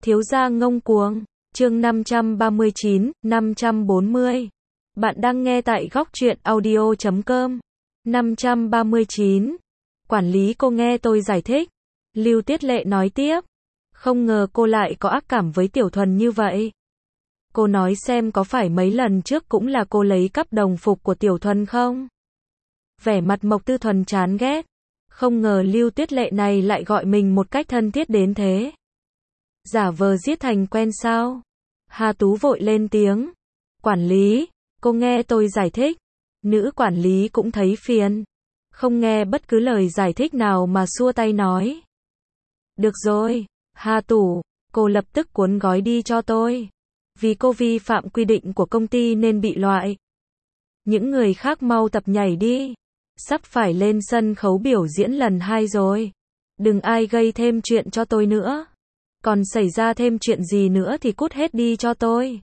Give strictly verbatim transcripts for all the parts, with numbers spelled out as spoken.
Thiếu gia ngông cuồng, chương năm trăm ba mươi chín, năm trăm bốn mươi. Bạn đang nghe tại góc truyện audio chấm com. năm trăm ba mươi chín. Quản lý cô nghe tôi giải thích. Lưu Tiết Lệ nói tiếp. Không ngờ cô lại có ác cảm với Tiểu Thuần như vậy. Cô nói xem có phải mấy lần trước cũng là cô lấy cắp đồng phục của Tiểu Thuần không? Vẻ mặt Mộc Tư Thuần chán ghét. Không ngờ Lưu Tiết Lệ này lại gọi mình một cách thân thiết đến thế. Giả vờ giết thành quen sao? Hà Tú vội lên tiếng. Quản lý, cô nghe tôi giải thích. Nữ quản lý cũng thấy phiền. Không nghe bất cứ lời giải thích nào mà xua tay nói. Được rồi, Hà Tú, cô lập tức cuốn gói đi cho tôi. Vì cô vi phạm quy định của công ty nên bị loại. Những người khác mau tập nhảy đi. Sắp phải lên sân khấu biểu diễn lần hai rồi. Đừng ai gây thêm chuyện cho tôi nữa. Còn xảy ra thêm chuyện gì nữa thì cút hết đi cho tôi.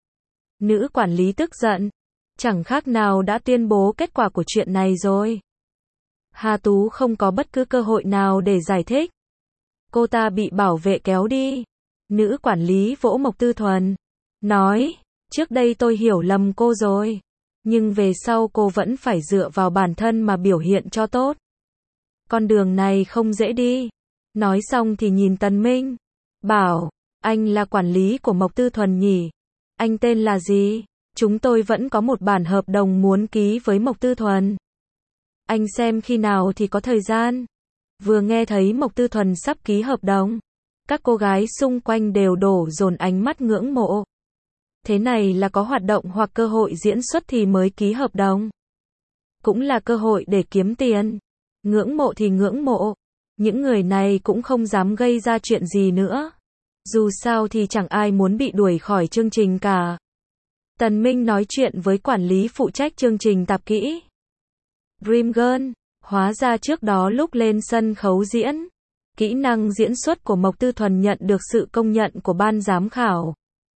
Nữ quản lý tức giận. Chẳng khác nào đã tuyên bố kết quả của chuyện này rồi. Hà Tú không có bất cứ cơ hội nào để giải thích. Cô ta bị bảo vệ kéo đi. Nữ quản lý vỗ Mộc Tư Thuần. Nói, trước đây tôi hiểu lầm cô rồi. Nhưng về sau cô vẫn phải dựa vào bản thân mà biểu hiện cho tốt. Con đường này không dễ đi. Nói xong thì nhìn Tần Minh. Bảo, anh là quản lý của Mộc Tư Thuần nhỉ? Anh tên là gì? Chúng tôi vẫn có một bản hợp đồng muốn ký với Mộc Tư Thuần. Anh xem khi nào thì có thời gian. Vừa nghe thấy Mộc Tư Thuần sắp ký hợp đồng, các cô gái xung quanh đều đổ dồn ánh mắt ngưỡng mộ. Thế này là có hoạt động hoặc cơ hội diễn xuất thì mới ký hợp đồng. Cũng là cơ hội để kiếm tiền. Ngưỡng mộ thì ngưỡng mộ. Những người này cũng không dám gây ra chuyện gì nữa. Dù sao thì chẳng ai muốn bị đuổi khỏi chương trình cả. Tần Minh nói chuyện với quản lý phụ trách chương trình tạp kỹ. Dream Girl, hóa ra trước đó lúc lên sân khấu diễn, kỹ năng diễn xuất của Mộc Tư Thuần nhận được sự công nhận của ban giám khảo.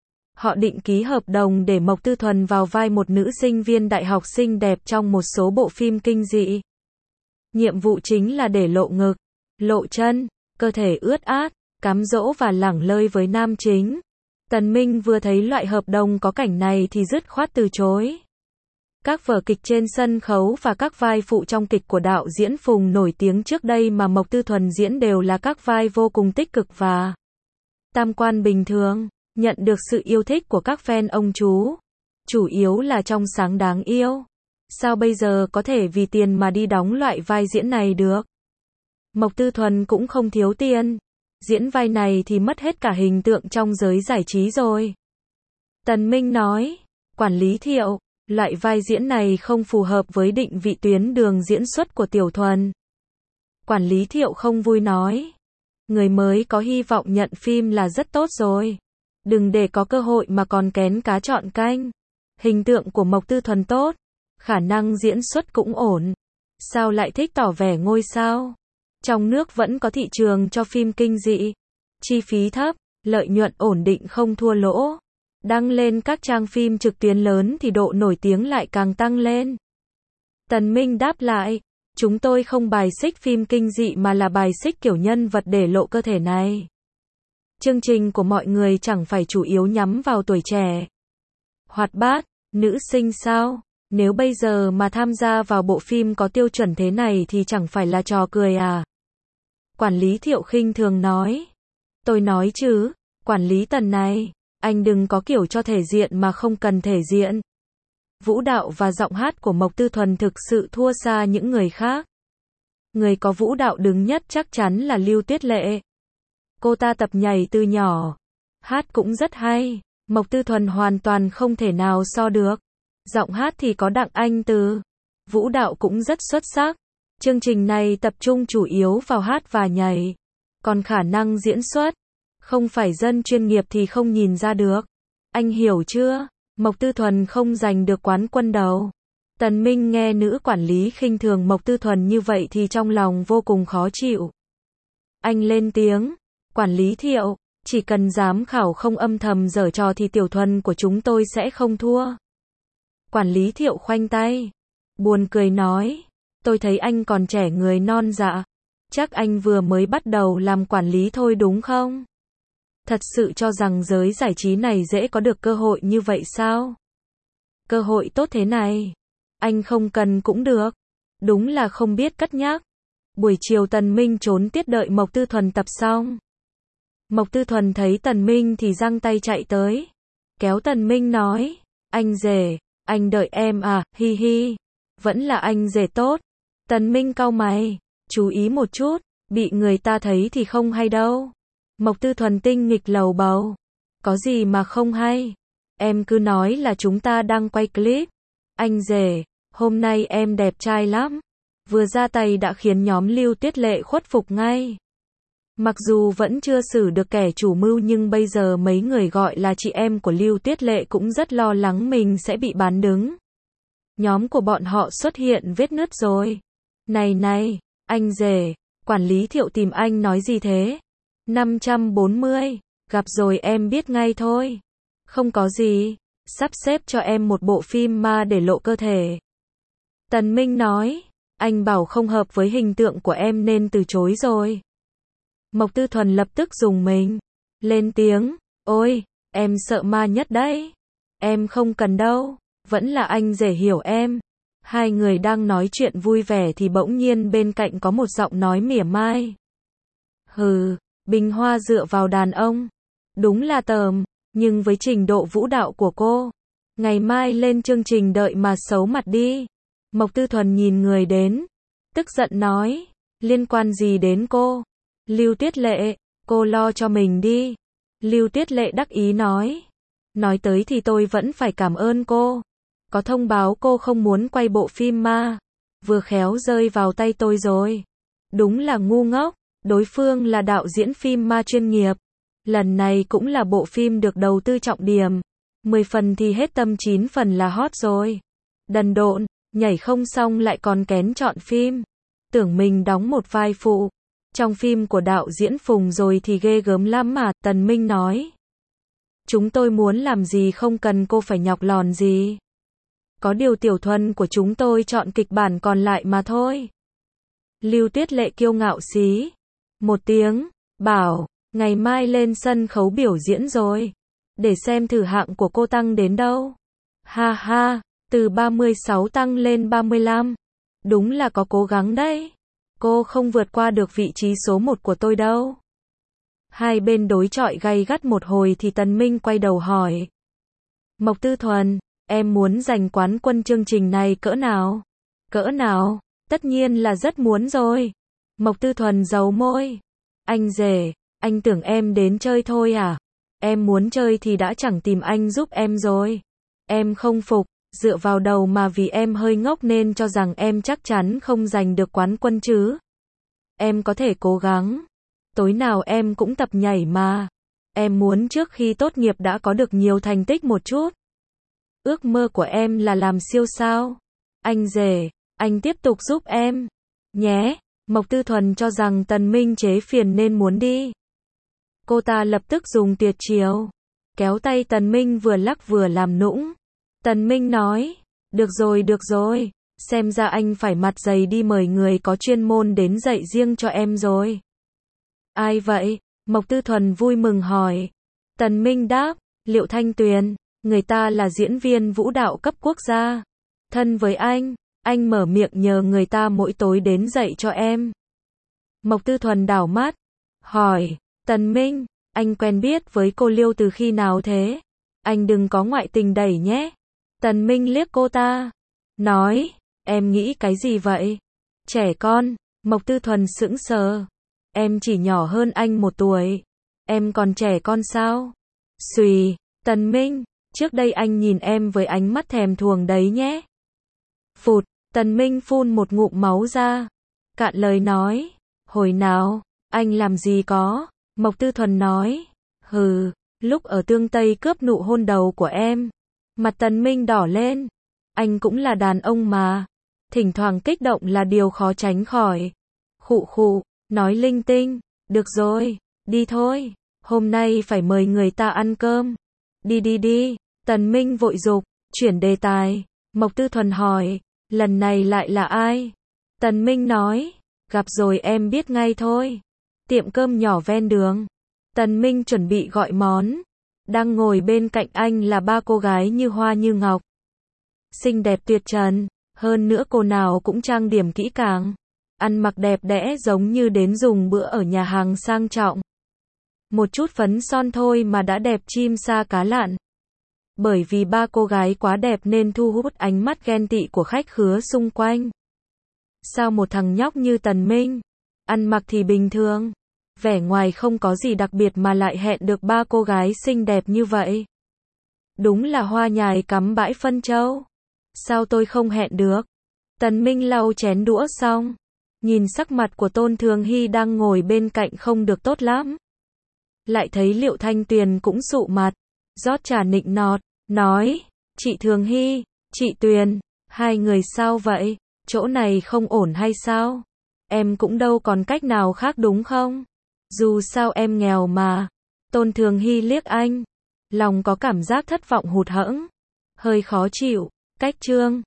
Họ định ký hợp đồng để Mộc Tư Thuần vào vai một nữ sinh viên đại học xinh đẹp trong một số bộ phim kinh dị. Nhiệm vụ chính là để lộ ngực, lộ chân, cơ thể ướt át, cám dỗ và lẳng lơi với nam chính. Tần Minh vừa thấy loại hợp đồng có cảnh này thì dứt khoát từ chối. Các vở kịch trên sân khấu và các vai phụ trong kịch của đạo diễn Phùng nổi tiếng trước đây mà Mộc Tư Thuần diễn đều là các vai vô cùng tích cực và tam quan bình thường, nhận được sự yêu thích của các fan ông chú. Chủ yếu là trong sáng đáng yêu. Sao bây giờ có thể vì tiền mà đi đóng loại vai diễn này được? Mộc Tư Thuần cũng không thiếu tiền. Diễn vai này thì mất hết cả hình tượng trong giới giải trí rồi. Tần Minh nói, quản lý Thiệu, loại vai diễn này không phù hợp với định vị tuyến đường diễn xuất của Tiểu Thuần. Quản lý Thiệu không vui nói, người mới có hy vọng nhận phim là rất tốt rồi. Đừng để có cơ hội mà còn kén cá chọn canh. Hình tượng của Mộc Tư Thuần tốt, khả năng diễn xuất cũng ổn. Sao lại thích tỏ vẻ ngôi sao? Trong nước vẫn có thị trường cho phim kinh dị. Chi phí thấp, lợi nhuận ổn định không thua lỗ. Đăng lên các trang phim trực tuyến lớn thì độ nổi tiếng lại càng tăng lên. Tần Minh đáp lại, chúng tôi không bài xích phim kinh dị mà là bài xích kiểu nhân vật để lộ cơ thể này. Chương trình của mọi người chẳng phải chủ yếu nhắm vào tuổi trẻ. Hoạt bát, nữ sinh sao? Nếu bây giờ mà tham gia vào bộ phim có tiêu chuẩn thế này thì chẳng phải là trò cười à? Quản lý Thiệu khinh thường nói. Tôi nói chứ, quản lý Tần này, anh đừng có kiểu cho thể diện mà không cần thể diện. Vũ đạo và giọng hát của Mộc Tư Thuần thực sự thua xa những người khác. Người có vũ đạo đứng nhất chắc chắn là Lưu Tiết Lệ. Cô ta tập nhảy từ nhỏ. Hát cũng rất hay. Mộc Tư Thuần hoàn toàn không thể nào so được. Giọng hát thì có Đặng Anh Từ. Vũ đạo cũng rất xuất sắc. Chương trình này tập trung chủ yếu vào hát và nhảy. Còn khả năng diễn xuất, không phải dân chuyên nghiệp thì không nhìn ra được. Anh hiểu chưa? Mộc Tư Thuần không giành được quán quân đầu. Tần Minh nghe nữ quản lý khinh thường Mộc Tư Thuần như vậy thì trong lòng vô cùng khó chịu. Anh lên tiếng, quản lý Thiệu, chỉ cần giám khảo không âm thầm giở trò thì Tiểu Thuần của chúng tôi sẽ không thua. Quản lý Thiệu khoanh tay, buồn cười nói, tôi thấy anh còn trẻ người non dạ. Chắc anh vừa mới bắt đầu làm quản lý thôi đúng không? Thật sự cho rằng giới giải trí này dễ có được cơ hội như vậy sao? Cơ hội tốt thế này, anh không cần cũng được. Đúng là không biết cất nhắc. Buổi chiều Tần Minh trốn tiết đợi Mộc Tư Thuần tập xong. Mộc Tư Thuần thấy Tần Minh thì giang tay chạy tới. Kéo Tần Minh nói, anh rể, anh đợi em à, hi hi. Vẫn là anh rể tốt. Tần Minh cau mày, chú ý một chút, bị người ta thấy thì không hay đâu. Mộc Tư Thuần tinh nghịch lầu bầu. Có gì mà không hay. Em cứ nói là chúng ta đang quay clip. Anh rể, hôm nay em đẹp trai lắm. Vừa ra tay đã khiến nhóm Lưu Tuyết Lệ khuất phục ngay. Mặc dù vẫn chưa xử được kẻ chủ mưu nhưng bây giờ mấy người gọi là chị em của Lưu Tuyết Lệ cũng rất lo lắng mình sẽ bị bán đứng. Nhóm của bọn họ xuất hiện vết nứt rồi. Này này, anh rể, quản lý Thiệu tìm anh nói gì thế? năm trăm bốn mươi, gặp rồi em biết ngay thôi. Không có gì, sắp xếp cho em một bộ phim ma để lộ cơ thể. Tần Minh nói, anh bảo không hợp với hình tượng của em nên từ chối rồi. Mộc Tư Thuần lập tức dùng mình, lên tiếng, ôi, em sợ ma nhất đấy. Em không cần đâu, vẫn là anh rể hiểu em. Hai người đang nói chuyện vui vẻ thì bỗng nhiên bên cạnh có một giọng nói mỉa mai. Hừ, Bình Hoa dựa vào đàn ông. Đúng là tởm, nhưng với trình độ vũ đạo của cô, ngày mai lên chương trình đợi mà xấu mặt đi. Mộc Tư Thuần nhìn người đến, tức giận nói, liên quan gì đến cô? Lưu Tuyết Lệ, cô lo cho mình đi. Lưu Tuyết Lệ đắc ý nói, nói tới thì tôi vẫn phải cảm ơn cô. Có thông báo cô không muốn quay bộ phim ma, vừa khéo rơi vào tay tôi rồi. Đúng là ngu ngốc, đối phương là đạo diễn phim ma chuyên nghiệp. Lần này cũng là bộ phim được đầu tư trọng điểm. mười phần thì hết tâm chín phần là hot rồi. Đần độn, nhảy không xong lại còn kén chọn phim. Tưởng mình đóng một vai phụ trong phim của đạo diễn Phùng rồi thì ghê gớm lắm mà, Tần Minh nói. Chúng tôi muốn làm gì không cần cô phải nhọc lòn gì. Có điều Tiểu Thuần của chúng tôi chọn kịch bản còn lại mà thôi. Lưu Tuyết Lệ kiêu ngạo xí một tiếng, bảo, ngày mai lên sân khấu biểu diễn rồi. Để xem thử hạng của cô tăng đến đâu. Ha ha, từ ba mươi sáu tăng lên ba mươi lăm. Đúng là có cố gắng đấy. Cô không vượt qua được vị trí số một của tôi đâu. Hai bên đối chọi gay gắt một hồi thì Tần Minh quay đầu hỏi. Mộc Tư Thuần, em muốn giành quán quân chương trình này cỡ nào? Cỡ nào? Tất nhiên là rất muốn rồi. Mộc Tư Thuần giấu môi. Anh rể, anh tưởng em đến chơi thôi à? Em muốn chơi thì đã chẳng tìm anh giúp em rồi. Em không phục, dựa vào đầu mà vì em hơi ngốc nên cho rằng em chắc chắn không giành được quán quân chứ. Em có thể cố gắng. Tối nào em cũng tập nhảy mà. Em muốn trước khi tốt nghiệp đã có được nhiều thành tích một chút. Ước mơ của em là làm siêu sao. Anh rể, anh tiếp tục giúp em. Nhé. Mộc Tư Thuần cho rằng Tần Minh chế phiền nên muốn đi. Cô ta lập tức dùng tuyệt chiêu. Kéo tay Tần Minh vừa lắc vừa làm nũng. Tần Minh nói, được rồi được rồi, xem ra anh phải mặt dày đi mời người có chuyên môn đến dạy riêng cho em rồi. Ai vậy? Mộc Tư Thuần vui mừng hỏi. Tần Minh đáp, Liệu Thanh Tuyền, người ta là diễn viên vũ đạo cấp quốc gia. Thân với anh, anh mở miệng nhờ người ta mỗi tối đến dạy cho em. Mộc Tư Thuần đảo mắt, hỏi, Tần Minh, anh quen biết với cô Liêu từ khi nào thế? Anh đừng có ngoại tình đẩy nhé. Tần Minh liếc cô ta, nói, em nghĩ cái gì vậy? Trẻ con. Mộc Tư Thuần sững sờ. Em chỉ nhỏ hơn anh một tuổi. Em còn trẻ con sao? Xùy, Tần Minh, trước đây anh nhìn em với ánh mắt thèm thuồng đấy nhé. Phụt, Tần Minh phun một ngụm máu ra. Cạn lời nói, hồi nào, anh làm gì có? Mộc Tư Thuần nói, hừ, lúc ở Tương Tây cướp nụ hôn đầu của em. Mặt Tần Minh đỏ lên. Anh cũng là đàn ông mà. Thỉnh thoảng kích động là điều khó tránh khỏi. Khụ khụ, nói linh tinh. Được rồi, đi thôi. Hôm nay phải mời người ta ăn cơm. Đi đi đi. Tần Minh vội dục, chuyển đề tài. Mộc Tư Thuần hỏi, lần này lại là ai? Tần Minh nói, gặp rồi em biết ngay thôi. Tiệm cơm nhỏ ven đường. Tần Minh chuẩn bị gọi món. Đang ngồi bên cạnh anh là ba cô gái như hoa như ngọc. Xinh đẹp tuyệt trần, hơn nữa cô nào cũng trang điểm kỹ càng. Ăn mặc đẹp đẽ giống như đến dùng bữa ở nhà hàng sang trọng. Một chút phấn son thôi mà đã đẹp chim sa cá lặn. Bởi vì ba cô gái quá đẹp nên thu hút ánh mắt ghen tị của khách khứa xung quanh. Sao một thằng nhóc như Tần Minh, ăn mặc thì bình thường, vẻ ngoài không có gì đặc biệt mà lại hẹn được ba cô gái xinh đẹp như vậy? Đúng là hoa nhài cắm bãi phân châu. Sao tôi không hẹn được? Tần Minh lau chén đũa xong, nhìn sắc mặt của Tôn Thường Hy đang ngồi bên cạnh không được tốt lắm. Lại thấy Liệu Thanh Tuyền cũng sụ mặt, rót trà nịnh nọt, nói, chị Thường Hy, chị Tuyền, hai người sao vậy? Chỗ này không ổn hay sao? Em cũng đâu còn cách nào khác đúng không? Dù sao em nghèo mà. Tôn Thường Hy liếc anh, lòng có cảm giác thất vọng hụt hẫng, hơi khó chịu. Cách Trương